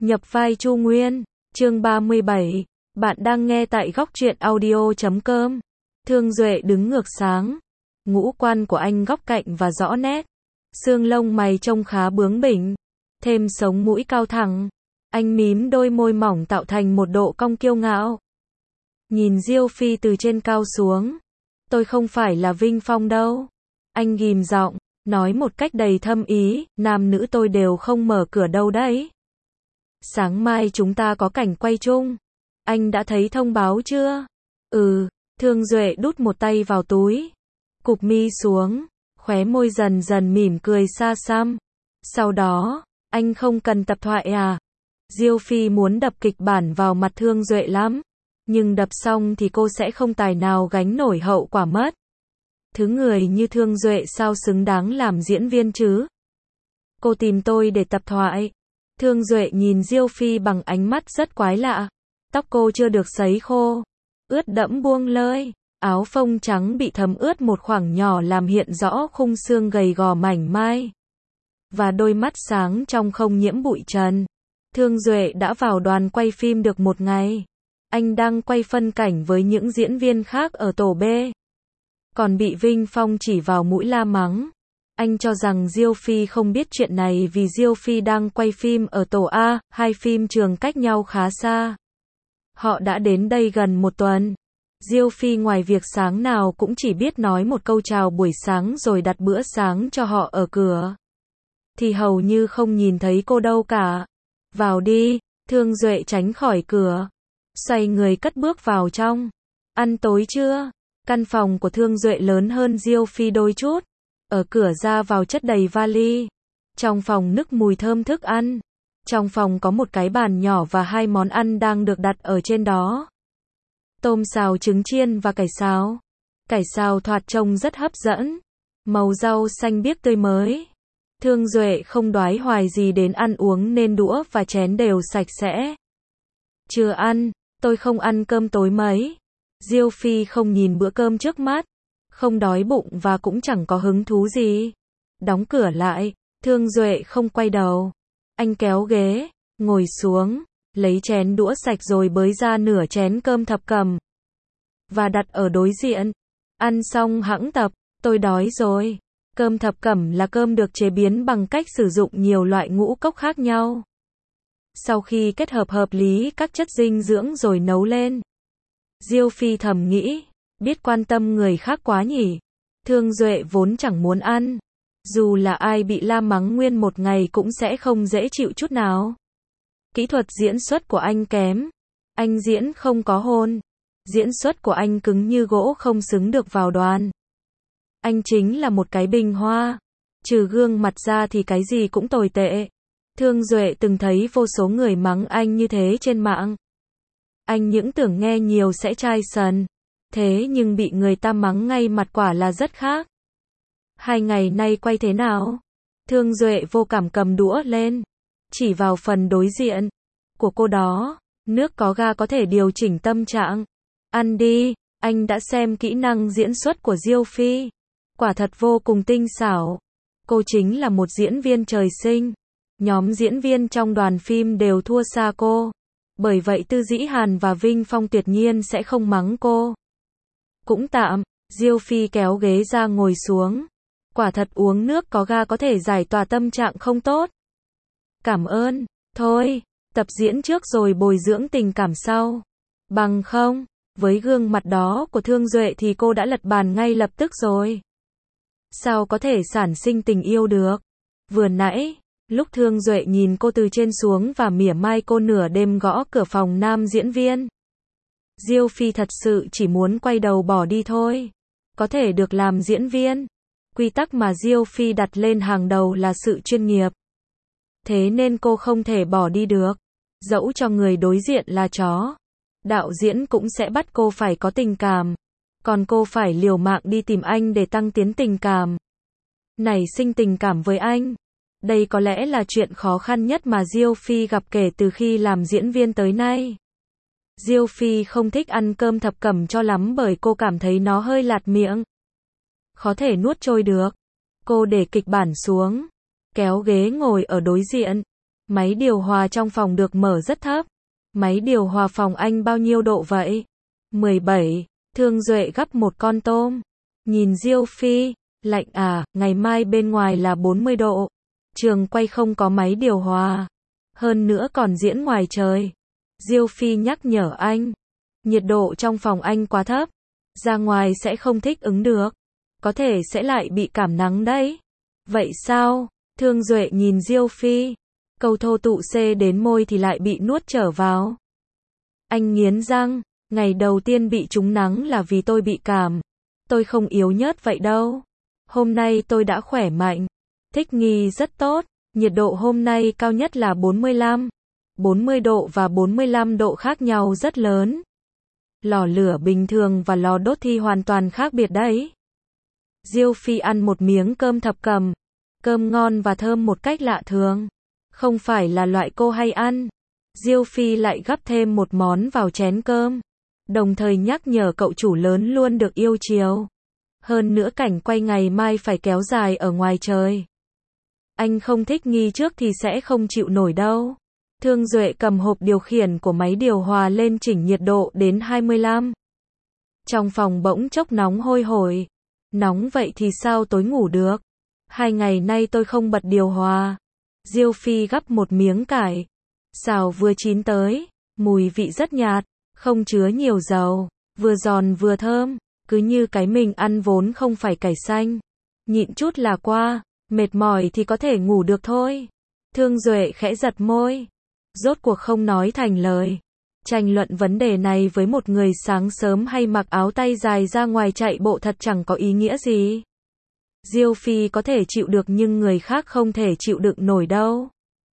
Nhập vai Chu Nguyên, chương 37, bạn đang nghe tại góc truyện audio.com. Thương Duệ đứng ngược sáng, ngũ quan của anh góc cạnh và rõ nét, xương lông mày trông khá bướng bỉnh, thêm sống mũi cao thẳng, anh mím đôi môi mỏng tạo thành một độ cong kiêu ngạo. Nhìn Diêu Phi từ trên cao xuống, tôi không phải là Vinh Phong đâu. Anh ghim giọng, nói một cách đầy thâm ý, nam nữ tôi đều không mở cửa đâu đấy. Sáng mai chúng ta có cảnh quay chung. Anh đã thấy thông báo chưa? Thương Duệ đút một tay vào túi, cụp mi xuống, khóe môi dần dần mỉm cười xa xăm. Sau đó, anh không cần tập thoại à? Diêu Phi muốn đập kịch bản vào mặt Thương Duệ lắm, nhưng đập xong thì cô sẽ không tài nào gánh nổi hậu quả mất. Thứ người như Thương Duệ sao xứng đáng làm diễn viên chứ? Cô tìm tôi để tập thoại. Thương Duệ nhìn Diêu Phi bằng ánh mắt rất quái lạ. Tóc cô chưa được sấy khô, ướt đẫm buông lơi, áo phông trắng bị thấm ướt một khoảng nhỏ làm hiện rõ khung xương gầy gò mảnh mai, và đôi mắt sáng trong không nhiễm bụi trần. Thương Duệ đã vào đoàn quay phim được một ngày. Anh đang quay phân cảnh với những diễn viên khác ở tổ B, còn bị Vinh Phong chỉ vào mũi la mắng. Anh cho rằng Diêu Phi không biết chuyện này vì Diêu Phi đang quay phim ở tổ A, hai phim trường cách nhau khá xa. Họ đã đến đây gần một tuần. Diêu Phi ngoài việc sáng nào cũng chỉ biết nói một câu chào buổi sáng rồi đặt bữa sáng cho họ ở cửa, thì hầu như không nhìn thấy cô đâu cả. Vào đi, Thương Duệ tránh khỏi cửa, xoay người cất bước vào trong. Ăn tối chưa? Căn phòng của Thương Duệ lớn hơn Diêu Phi đôi chút. Ở cửa ra vào chất đầy vali. Trong phòng nức mùi thơm thức ăn. Trong phòng có một cái bàn nhỏ và hai món ăn đang được đặt ở trên đó. Tôm xào trứng chiên và cải xào. Cải xào thoạt trông rất hấp dẫn. Màu rau xanh biếc tươi mới. Thương Duệ không đoái hoài gì đến ăn uống nên đũa và chén đều sạch sẽ. Chưa ăn, tôi không ăn cơm tối mấy. Diêu Phi không nhìn bữa cơm trước mắt, không đói bụng và cũng chẳng có hứng thú gì. Đóng cửa lại, Thương Duệ không quay đầu. Anh kéo ghế, ngồi xuống, lấy chén đũa sạch rồi bới ra nửa chén cơm thập cẩm và đặt ở đối diện. Ăn xong hẵng tập, tôi đói rồi. Cơm thập cẩm là cơm được chế biến bằng cách sử dụng nhiều loại ngũ cốc khác nhau. Sau khi kết hợp hợp lý các chất dinh dưỡng rồi nấu lên. Diêu Phi thầm nghĩ, biết quan tâm người khác quá nhỉ. Thương Duệ vốn chẳng muốn ăn. Dù là ai bị la mắng nguyên một ngày cũng sẽ không dễ chịu chút nào. Kỹ thuật diễn xuất của anh kém. Anh diễn không có hồn. Diễn xuất của anh cứng như gỗ không xứng được vào đoàn. Anh chính là một cái bình hoa. Trừ gương mặt ra thì cái gì cũng tồi tệ. Thương Duệ từng thấy vô số người mắng anh như thế trên mạng. Anh những tưởng nghe nhiều sẽ chai sần. Thế nhưng bị người ta mắng ngay mặt quả là rất khác. 2 ngày nay quay thế nào? Thương Duệ vô cảm cầm đũa lên, chỉ vào phần đối diện của cô đó. Nước có ga có thể điều chỉnh tâm trạng. Ăn đi, anh đã xem kỹ năng diễn xuất của Diêu Phi. Quả thật vô cùng tinh xảo. Cô chính là một diễn viên trời sinh. Nhóm diễn viên trong đoàn phim đều thua xa cô. Bởi vậy Tư Dĩ Hàn và Vinh Phong tuyệt nhiên sẽ không mắng cô. Cũng tạm, Diêu Phi kéo ghế ra ngồi xuống. Quả thật uống nước có ga có thể giải tỏa tâm trạng không tốt. Cảm ơn, thôi, tập diễn trước rồi bồi dưỡng tình cảm sau. Bằng không, với gương mặt đó của Thương Duệ thì cô đã lật bàn ngay lập tức rồi. Sao có thể sản sinh tình yêu được? Vừa nãy, lúc Thương Duệ nhìn cô từ trên xuống và mỉa mai cô nửa đêm gõ cửa phòng nam diễn viên, Diêu Phi thật sự chỉ muốn quay đầu bỏ đi thôi. Có thể được làm diễn viên. Quy tắc mà Diêu Phi đặt lên hàng đầu là sự chuyên nghiệp. Thế nên cô không thể bỏ đi được. Dẫu cho người đối diện là chó, đạo diễn cũng sẽ bắt cô phải có tình cảm. Còn cô phải liều mạng đi tìm anh để tăng tiến tình cảm. Nảy sinh tình cảm với anh. Đây có lẽ là chuyện khó khăn nhất mà Diêu Phi gặp kể từ khi làm diễn viên tới nay. Diêu Phi không thích ăn cơm thập cẩm cho lắm bởi cô cảm thấy nó hơi lạt miệng. Khó thể nuốt trôi được. Cô để kịch bản xuống, kéo ghế ngồi ở đối diện, Máy điều hòa trong phòng được mở rất thấp. Máy điều hòa phòng anh bao nhiêu độ vậy? 17. Thương Duệ gắp một con tôm. Nhìn Diêu Phi, lạnh à, ngày mai bên ngoài là 40 độ. Trường quay không có máy điều hòa. Hơn nữa còn diễn ngoài trời. Diêu Phi nhắc nhở anh. Nhiệt độ trong phòng anh quá thấp. Ra ngoài sẽ không thích ứng được. Có thể sẽ lại bị cảm nắng đấy. Vậy sao? Thương Duệ nhìn Diêu Phi. Câu thô tụ C đến môi thì lại bị nuốt trở vào. Anh nghiến răng. Ngày đầu tiên bị trúng nắng là vì tôi bị cảm. Tôi không yếu nhớt vậy đâu. Hôm nay tôi đã khỏe mạnh. Thích nghi rất tốt. Nhiệt độ hôm nay cao nhất là 45. 40 độ và 45 độ khác nhau rất lớn. Lò lửa bình thường và lò đốt thì hoàn toàn khác biệt đấy. Diêu Phi ăn một miếng cơm thập cẩm. Cơm ngon và thơm một cách lạ thường. Không phải là loại cô hay ăn. Diêu Phi lại gắp thêm một món vào chén cơm. Đồng thời nhắc nhở cậu chủ lớn luôn được yêu chiều. Hơn nữa cảnh quay ngày mai phải kéo dài ở ngoài trời. Anh không thích nghi trước thì sẽ không chịu nổi đâu. Thương Duệ cầm hộp điều khiển của máy điều hòa lên chỉnh nhiệt độ đến 25. Trong phòng bỗng chốc nóng hôi hổi. Nóng vậy thì sao tối ngủ được? 2 ngày nay tôi không bật điều hòa. Diêu Phi gắp một miếng cải. Xào vừa chín tới. Mùi vị rất nhạt. Không chứa nhiều dầu. Vừa giòn vừa thơm. Cứ như cái mình ăn vốn không phải cải xanh. Nhịn chút là qua. Mệt mỏi thì có thể ngủ được thôi. Thương Duệ khẽ giật môi. Rốt cuộc không nói thành lời. Tranh luận vấn đề này với một người sáng sớm hay mặc áo tay dài ra ngoài chạy bộ thật chẳng có ý nghĩa gì. Diêu Phi có thể chịu được nhưng người khác không thể chịu đựng nổi đâu.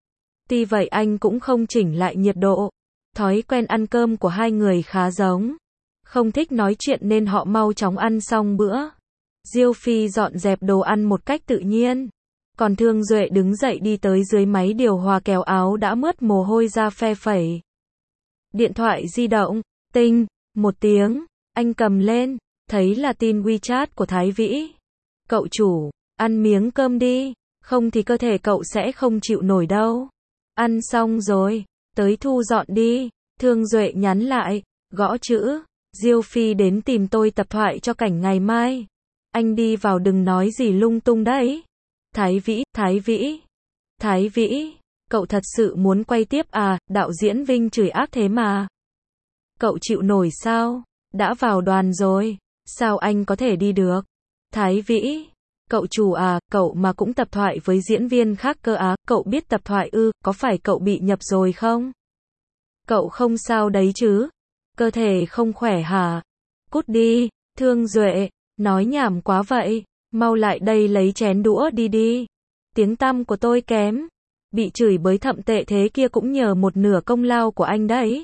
Tuy vậy anh cũng không chỉnh lại nhiệt độ. Thói quen ăn cơm của hai người khá giống. Không thích nói chuyện nên họ mau chóng ăn xong bữa. Diêu Phi dọn dẹp đồ ăn một cách tự nhiên. Còn Thương Duệ đứng dậy đi tới dưới máy điều hòa kéo áo đã mướt mồ hôi ra phe phẩy. Điện thoại di động, tinh, một tiếng, anh cầm lên, thấy là tin WeChat của Thái Vĩ. Cậu chủ, ăn miếng cơm đi, không thì cơ thể cậu sẽ không chịu nổi đâu. Ăn xong rồi, tới thu dọn đi. Thương Duệ nhắn lại, gõ chữ, Diêu Phi đến tìm tôi tập thoại cho cảnh ngày mai. Anh đi vào đừng nói gì lung tung đấy. Thái Vĩ, cậu thật sự muốn quay tiếp à, đạo diễn Vinh chửi ác thế mà. Cậu chịu nổi sao? Đã vào đoàn rồi, sao anh có thể đi được? Thái Vĩ, cậu chủ à, cậu mà cũng tập thoại với diễn viên khác cơ á, cậu biết tập thoại ư, có phải cậu bị nhập rồi không? Cậu không sao đấy chứ? Cơ thể không khỏe hả? Cút đi, Thương Duệ, nói nhảm quá vậy, mau lại đây lấy chén đũa đi. Tiếng tăm của tôi kém, bị chửi bới thậm tệ thế kia cũng nhờ một nửa công lao của anh đấy.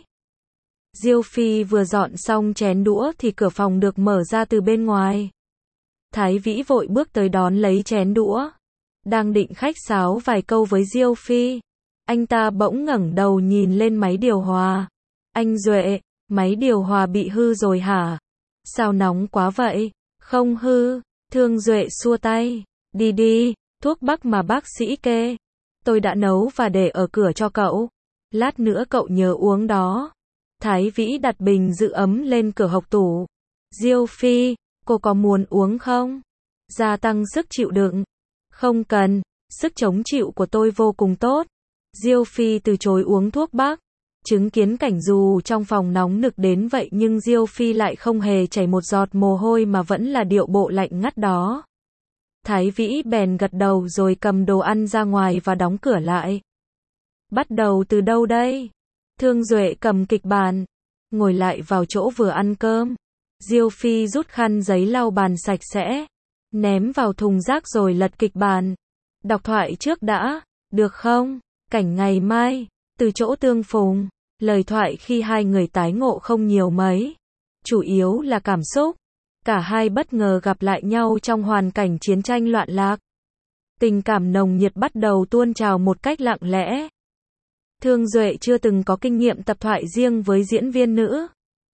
Diêu Phi vừa dọn xong chén đũa thì cửa phòng được mở ra từ bên ngoài. Thái Vĩ vội bước tới đón lấy chén đũa. Đang định khách sáo vài câu với Diêu Phi. Anh ta bỗng ngẩng đầu nhìn lên máy điều hòa. Anh Duệ, máy điều hòa bị hư rồi hả? Sao nóng quá vậy? Không hư. Thương Duệ xua tay. Đi, thuốc bắc mà bác sĩ kê. Tôi đã nấu và để ở cửa cho cậu. Lát nữa cậu nhớ uống đó. Thái Vĩ đặt bình giữ ấm lên cửa hộc tủ. Diêu Phi, cô có muốn uống không? Gia tăng sức chịu đựng. Không cần, sức chống chịu của tôi vô cùng tốt. Diêu Phi từ chối uống thuốc bắc. Chứng kiến cảnh dù trong phòng nóng nực đến vậy nhưng Diêu Phi lại không hề chảy một giọt mồ hôi mà vẫn là điệu bộ lạnh ngắt đó. Thái Vĩ bèn gật đầu rồi cầm đồ ăn ra ngoài và đóng cửa lại. Bắt đầu từ đâu đây? Thương Duệ cầm kịch bản, ngồi lại vào chỗ vừa ăn cơm. Diêu Phi rút khăn giấy lau bàn sạch sẽ, ném vào thùng rác rồi lật kịch bản. Đọc thoại trước đã, được không? Cảnh ngày mai, từ chỗ tương phùng. Lời thoại khi hai người tái ngộ không nhiều mấy. Chủ yếu là cảm xúc. Cả hai bất ngờ gặp lại nhau trong hoàn cảnh chiến tranh loạn lạc. Tình cảm nồng nhiệt bắt đầu tuôn trào một cách lặng lẽ. Thương Duệ chưa từng có kinh nghiệm tập thoại riêng với diễn viên nữ.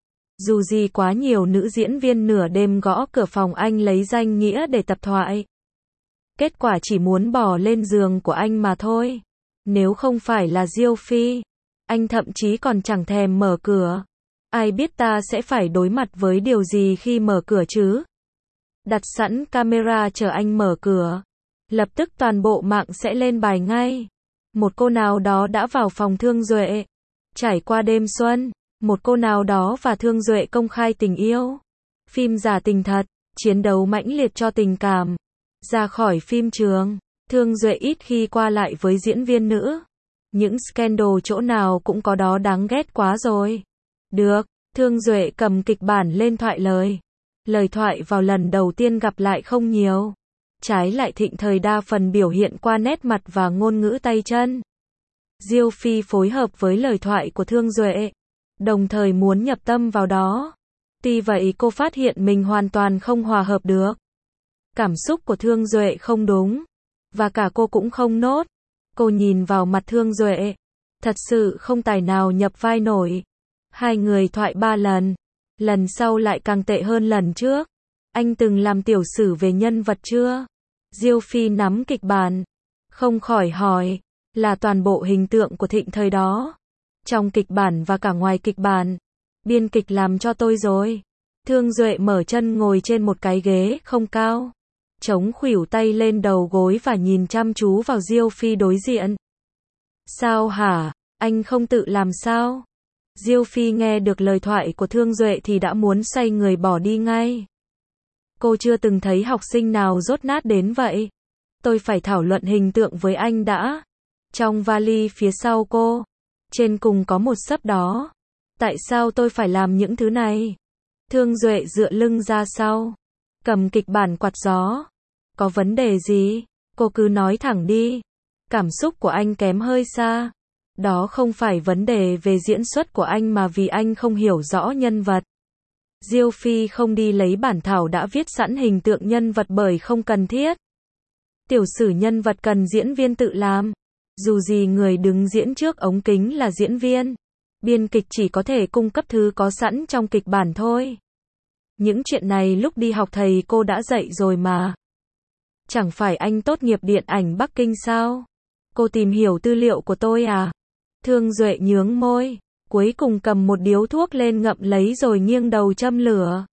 Dù gì quá nhiều nữ diễn viên nửa đêm gõ cửa phòng anh lấy danh nghĩa để tập thoại. Kết quả chỉ muốn bò lên giường của anh mà thôi. Nếu không phải là Diêu Phi, anh thậm chí còn chẳng thèm mở cửa. Ai biết ta sẽ phải đối mặt với điều gì khi mở cửa chứ? Đặt sẵn camera chờ anh mở cửa. Lập tức toàn bộ mạng sẽ lên bài ngay. Một cô nào đó đã vào phòng Thương Duệ. Trải qua đêm xuân, một cô nào đó và Thương Duệ công khai tình yêu. Phim giả tình thật, chiến đấu mãnh liệt cho tình cảm. Ra khỏi phim trường, Thương Duệ ít khi qua lại với diễn viên nữ. Những scandal chỗ nào cũng có đó, đáng ghét quá rồi. Được, Thương Duệ cầm kịch bản lên thoại lời. Lời thoại vào lần đầu tiên gặp lại không nhiều. Trái lại Thịnh Thời đa phần biểu hiện qua nét mặt và ngôn ngữ tay chân. Diêu Phi phối hợp với lời thoại của Thương Duệ, đồng thời muốn nhập tâm vào đó. Tuy vậy cô phát hiện mình hoàn toàn không hòa hợp được. Cảm xúc của Thương Duệ không đúng, và cả cô cũng không nốt. Cô nhìn vào mặt Thương Duệ, thật sự không tài nào nhập vai nổi. Hai người thoại 3 lần, lần sau lại càng tệ hơn lần trước. Anh từng làm tiểu sử về nhân vật chưa? Diêu Phi nắm kịch bản, không khỏi hỏi, là toàn bộ hình tượng của Thịnh Thời đó. Trong kịch bản và cả ngoài kịch bản, biên kịch làm cho tôi rồi. Thương Duệ mở chân ngồi trên một cái ghế không cao, chống khuỷu tay lên đầu gối và nhìn chăm chú vào Diêu Phi đối diện. Sao hả, anh không tự làm sao? Diêu Phi nghe được lời thoại của Thương Duệ thì đã muốn xoay người bỏ đi ngay. Cô chưa từng thấy học sinh nào dốt nát đến vậy. Tôi phải thảo luận hình tượng với anh đã. Trong vali phía sau cô, trên cùng có một xấp đó. Tại sao tôi phải làm những thứ này? Thương Duệ dựa lưng ra sau, cầm kịch bản quạt gió. Có vấn đề gì? Cô cứ nói thẳng đi. Cảm xúc của anh kém hơi xa. Đó không phải vấn đề về diễn xuất của anh mà vì anh không hiểu rõ nhân vật. Diêu Phi không đi lấy bản thảo đã viết sẵn hình tượng nhân vật bởi không cần thiết. Tiểu sử nhân vật cần diễn viên tự làm. Dù gì người đứng diễn trước ống kính là diễn viên. Biên kịch chỉ có thể cung cấp thứ có sẵn trong kịch bản thôi. Những chuyện này lúc đi học thầy cô đã dạy rồi mà. Chẳng phải anh tốt nghiệp điện ảnh Bắc Kinh sao? Cô tìm hiểu tư liệu của tôi à? Thương Duệ nhướng môi, cuối cùng cầm một điếu thuốc lên ngậm lấy rồi nghiêng đầu châm lửa.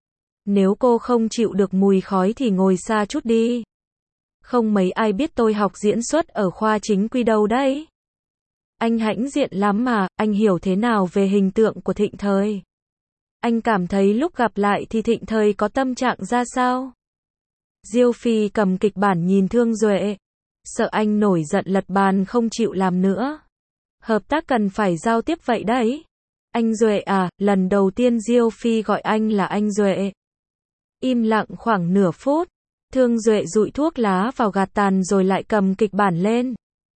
Nếu cô không chịu được mùi khói thì ngồi xa chút đi. Không mấy ai biết tôi học diễn xuất ở khoa chính quy đâu đấy. Anh hãnh diện lắm mà, anh hiểu thế nào về hình tượng của Thịnh Thời? Anh cảm thấy lúc gặp lại thì Thịnh Thời có tâm trạng ra sao? Diêu Phi cầm kịch bản nhìn Thương Duệ, sợ anh nổi giận lật bàn không chịu làm nữa. Hợp tác cần phải giao tiếp vậy đấy. Anh Duệ à, lần đầu tiên Diêu Phi gọi anh là anh Duệ. Im lặng khoảng nửa phút, Thương Duệ dụi thuốc lá vào gạt tàn rồi lại cầm kịch bản lên.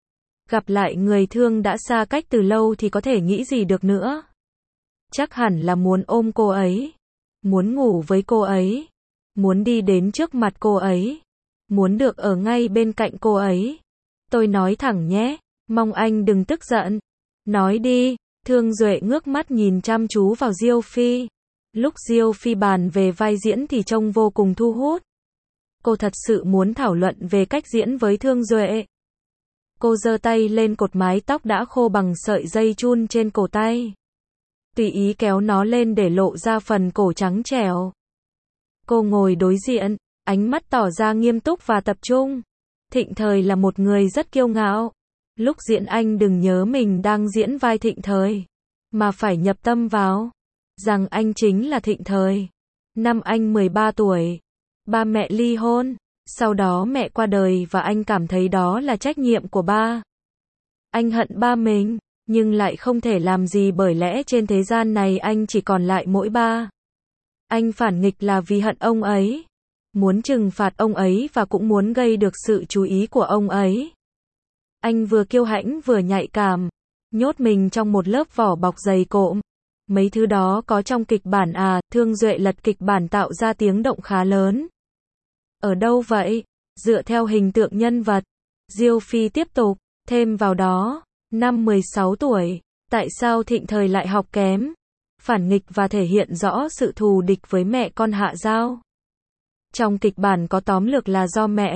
Gặp lại người thương đã xa cách từ lâu thì có thể nghĩ gì được nữa. Chắc hẳn là muốn ôm cô ấy, muốn ngủ với cô ấy, muốn đi đến trước mặt cô ấy, muốn được ở ngay bên cạnh cô ấy. Tôi nói thẳng nhé, mong anh đừng tức giận. Nói đi. Thương Duệ ngước mắt nhìn chăm chú vào Diêu Phi. Lúc Diêu Phi bàn về vai diễn thì trông vô cùng thu hút. Cô thật sự muốn thảo luận về cách diễn với Thương Duệ. Cô giơ tay lên cột mái tóc đã khô bằng sợi dây chun trên cổ tay. Tùy ý kéo nó lên để lộ ra phần cổ trắng trẻo. Cô ngồi đối diện, ánh mắt tỏ ra nghiêm túc và tập trung. Thịnh Thời là một người rất kiêu ngạo. Lúc diễn anh đừng nhớ mình đang diễn vai Thịnh Thời, mà phải nhập tâm vào, rằng anh chính là Thịnh Thời. Năm anh 13 tuổi, ba mẹ ly hôn, sau đó mẹ qua đời và anh cảm thấy đó là trách nhiệm của ba. Anh hận ba mình, nhưng lại không thể làm gì bởi lẽ trên thế gian này anh chỉ còn lại mỗi ba. Anh phản nghịch là vì hận ông ấy, muốn trừng phạt ông ấy và cũng muốn gây được sự chú ý của ông ấy. Anh vừa kiêu hãnh vừa nhạy cảm, nhốt mình trong một lớp vỏ bọc dày cộm. Mấy thứ đó có trong kịch bản à? Thương Duệ lật kịch bản tạo ra tiếng động khá lớn. Ở đâu vậy? Dựa theo hình tượng nhân vật. Diêu Phi tiếp tục, thêm vào đó, năm 16 tuổi, tại sao Thịnh Thời lại học kém? Phản nghịch và thể hiện rõ sự thù địch với mẹ con Hạ Giao. Trong kịch bản có tóm lược là do mẹ,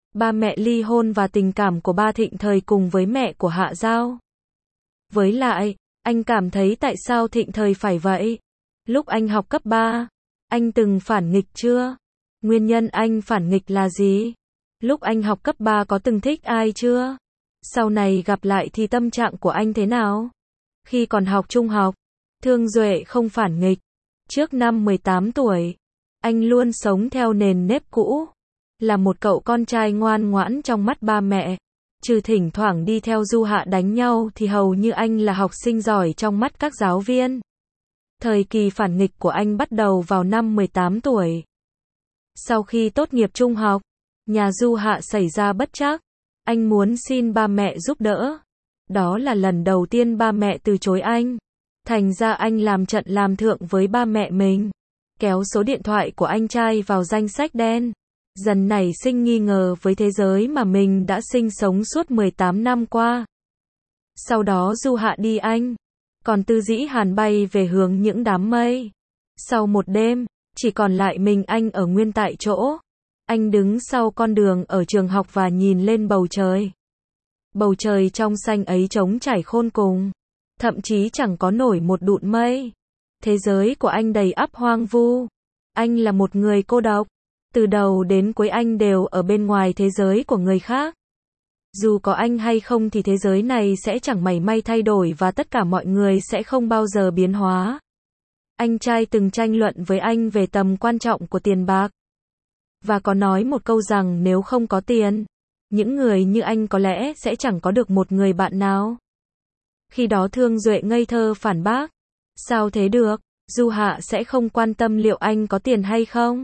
ba mẹ ly hôn và tình cảm của ba Thịnh Thời cùng với mẹ của Hạ Giao. Với lại, anh cảm thấy tại sao Thịnh Thời phải vậy? Lúc anh học cấp 3, anh từng phản nghịch chưa? Nguyên nhân anh phản nghịch là gì? Lúc anh học cấp 3 có từng thích ai chưa? Sau này gặp lại thì tâm trạng của anh thế nào? Khi còn học trung học, Thương Duệ không phản nghịch. Trước năm 18 tuổi, anh luôn sống theo nền nếp cũ. Là một cậu con trai ngoan ngoãn trong mắt ba mẹ. Trừ thỉnh thoảng đi theo Du Hạ đánh nhau thì hầu như anh là học sinh giỏi trong mắt các giáo viên. Thời kỳ phản nghịch của anh bắt đầu vào năm 18 tuổi. Sau khi tốt nghiệp trung học, nhà Du Hạ xảy ra bất trắc. Anh muốn xin ba mẹ giúp đỡ. Đó là lần đầu tiên ba mẹ từ chối anh. Thành ra anh làm trận làm thượng với ba mẹ mình. Kéo số điện thoại của anh trai vào danh sách đen. Dần nảy sinh nghi ngờ với thế giới mà mình đã sinh sống suốt 18 năm qua. Sau đó Du Hạ đi Anh. Còn Tư Dĩ Hàn bay về hướng những đám mây. Sau một đêm, chỉ còn lại mình anh ở nguyên tại chỗ. Anh đứng sau con đường ở trường học và nhìn lên bầu trời. Bầu trời trong xanh ấy trống trải khôn cùng. Thậm chí chẳng có nổi một đụn mây. Thế giới của anh đầy ắp hoang vu. Anh là một người cô độc. Từ đầu đến cuối anh đều ở bên ngoài thế giới của người khác. Dù có anh hay không thì thế giới này sẽ chẳng mảy may thay đổi và tất cả mọi người sẽ không bao giờ biến hóa. Anh trai từng tranh luận với anh về tầm quan trọng của tiền bạc. Và có nói một câu rằng nếu không có tiền, những người như anh có lẽ sẽ chẳng có được một người bạn nào. Khi đó Thương Duệ ngây thơ phản bác. Sao thế được, Du Hạ sẽ không quan tâm liệu anh có tiền hay không.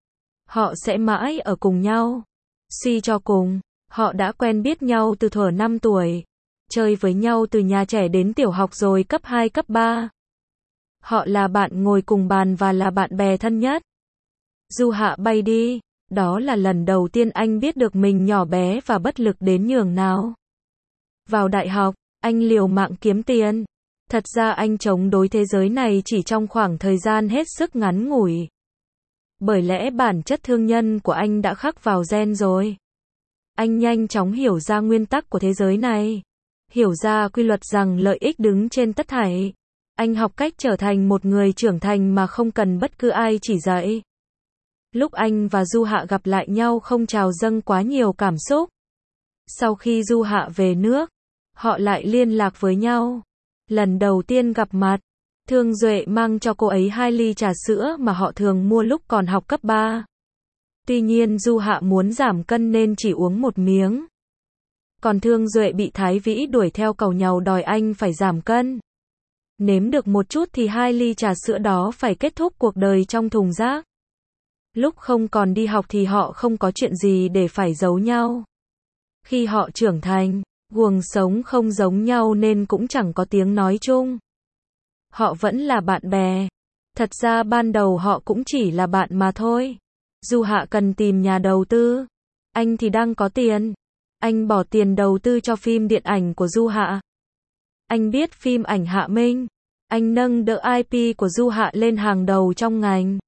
Họ sẽ mãi ở cùng nhau. Suy cho cùng, họ đã quen biết nhau từ thuở 5 tuổi. Chơi với nhau từ nhà trẻ đến tiểu học rồi cấp 2 cấp 3. Họ là bạn ngồi cùng bàn và là bạn bè thân nhất. Du Hạ bay đi. Đó là lần đầu tiên anh biết được mình nhỏ bé và bất lực đến nhường nào. Vào đại học, anh liều mạng kiếm tiền. Thật ra anh chống đối thế giới này chỉ trong khoảng thời gian hết sức ngắn ngủi. Bởi lẽ bản chất thương nhân của anh đã khắc vào gen rồi. Anh nhanh chóng hiểu ra nguyên tắc của thế giới này. Hiểu ra quy luật rằng lợi ích đứng trên tất thảy. Anh học cách trở thành một người trưởng thành mà không cần bất cứ ai chỉ dạy. Lúc anh và Du Hạ gặp lại nhau không trào dâng quá nhiều cảm xúc. Sau khi Du Hạ về nước, họ lại liên lạc với nhau. Lần đầu tiên gặp mặt, Thương Duệ mang cho cô ấy 2 ly trà sữa mà họ thường mua lúc còn học cấp 3. Tuy nhiên Du Hạ muốn giảm cân nên chỉ uống một miếng. Còn Thương Duệ bị Thái Vĩ đuổi theo cầu nhàu đòi anh phải giảm cân. Nếm được một chút thì 2 ly trà sữa đó phải kết thúc cuộc đời trong thùng rác. Lúc không còn đi học thì họ không có chuyện gì để phải giấu nhau. Khi họ trưởng thành, guồng sống không giống nhau nên cũng chẳng có tiếng nói chung. Họ vẫn là bạn bè. Thật ra ban đầu họ cũng chỉ là bạn mà thôi. Du Hạ cần tìm nhà đầu tư. Anh thì đang có tiền. Anh bỏ tiền đầu tư cho phim điện ảnh của Du Hạ. Anh biết phim ảnh Hạ Minh. Anh nâng đỡ IP của Du Hạ lên hàng đầu trong ngành.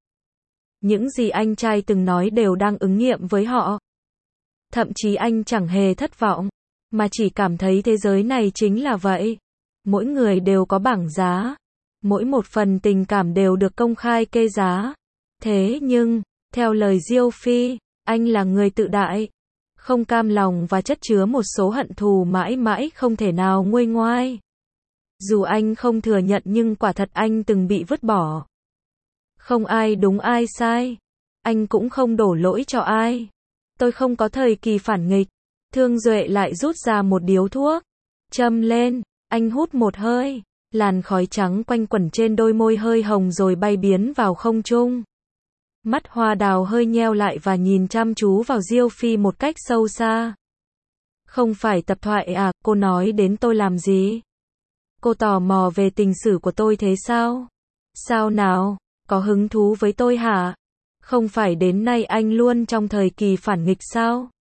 Những gì anh trai từng nói đều đang ứng nghiệm với họ. Thậm chí anh chẳng hề thất vọng, mà chỉ cảm thấy thế giới này chính là vậy. Mỗi người đều có bảng giá. Mỗi một phần tình cảm đều được công khai kê giá. Thế nhưng, theo lời Diêu Phi, anh là người tự đại, không cam lòng và chất chứa một số hận thù mãi mãi không thể nào nguôi ngoai. Dù anh không thừa nhận nhưng quả thật anh từng bị vứt bỏ. Không ai đúng ai sai. Anh cũng không đổ lỗi cho ai. Tôi không có thời kỳ phản nghịch. Thương Duệ lại rút ra một điếu thuốc. Châm lên, anh hút một hơi. Làn khói trắng quanh quẩn trên đôi môi hơi hồng rồi bay biến vào không trung. Mắt Hoa Đào hơi nheo lại và nhìn chăm chú vào Diêu Phi một cách sâu xa. Không phải tập thoại à, cô nói đến tôi làm gì? Cô tò mò về tình sử của tôi thế sao? Sao nào, có hứng thú với tôi hả? Không phải đến nay anh luôn trong thời kỳ phản nghịch sao?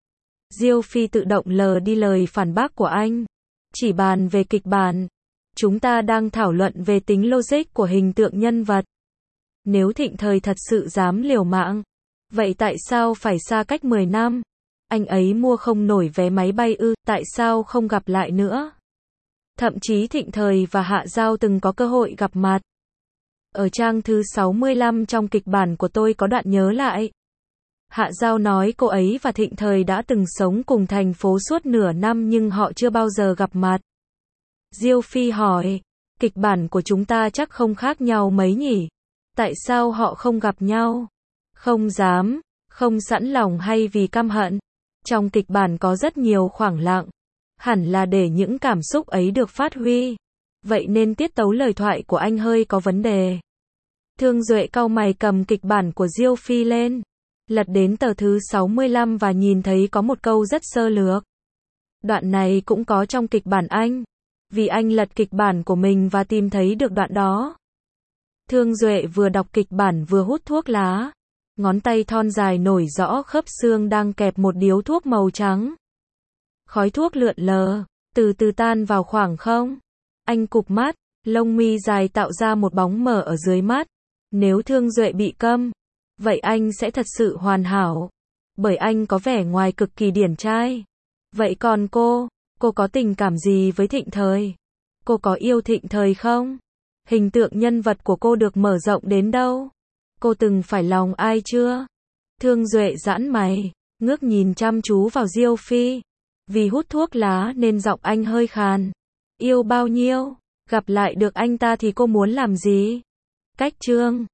Diêu Phi tự động lờ đi lời phản bác của anh. Chỉ bàn về kịch bản. Chúng ta đang thảo luận về tính logic của hình tượng nhân vật. Nếu Thịnh Thời thật sự dám liều mạng, vậy tại sao phải xa cách 10 năm? Anh ấy mua không nổi vé máy bay ư, tại sao không gặp lại nữa? Thậm chí Thịnh Thời và Hạ Giao từng có cơ hội gặp mặt. Ở trang thứ 65 trong kịch bản của tôi có đoạn nhớ lại. Hạ Giao nói cô ấy và Thịnh Thời đã từng sống cùng thành phố suốt nửa năm nhưng họ chưa bao giờ gặp mặt. Diêu Phi hỏi, kịch bản của chúng ta chắc không khác nhau mấy nhỉ? Tại sao họ không gặp nhau? Không dám, không sẵn lòng hay vì căm hận? Trong kịch bản có rất nhiều khoảng lặng. Hẳn là để những cảm xúc ấy được phát huy. Vậy nên tiết tấu lời thoại của anh hơi có vấn đề. Thương Duệ cau mày cầm kịch bản của Diêu Phi lên. Lật đến tờ thứ 65 và nhìn thấy có một câu rất sơ lược. Đoạn này cũng có trong kịch bản anh. Vì anh lật kịch bản của mình và tìm thấy được đoạn đó. Thương Duệ vừa đọc kịch bản vừa hút thuốc lá. Ngón tay thon dài nổi rõ khớp xương đang kẹp một điếu thuốc màu trắng. Khói thuốc lượn lờ, từ từ tan vào khoảng không. Anh cụp mắt, lông mi dài tạo ra một bóng mờ ở dưới mắt. Nếu Thương Duệ bị câm, vậy anh sẽ thật sự hoàn hảo. Bởi anh có vẻ ngoài cực kỳ điển trai. Vậy còn cô có tình cảm gì với Thịnh Thời? Cô có yêu Thịnh Thời không? Hình tượng nhân vật của cô được mở rộng đến đâu? Cô từng phải lòng ai chưa? Thương Duệ giãn mày, ngước nhìn chăm chú vào Diêu Phi. Vì hút thuốc lá nên giọng anh hơi khàn. Yêu bao nhiêu? Gặp lại được anh ta thì cô muốn làm gì? Cách chương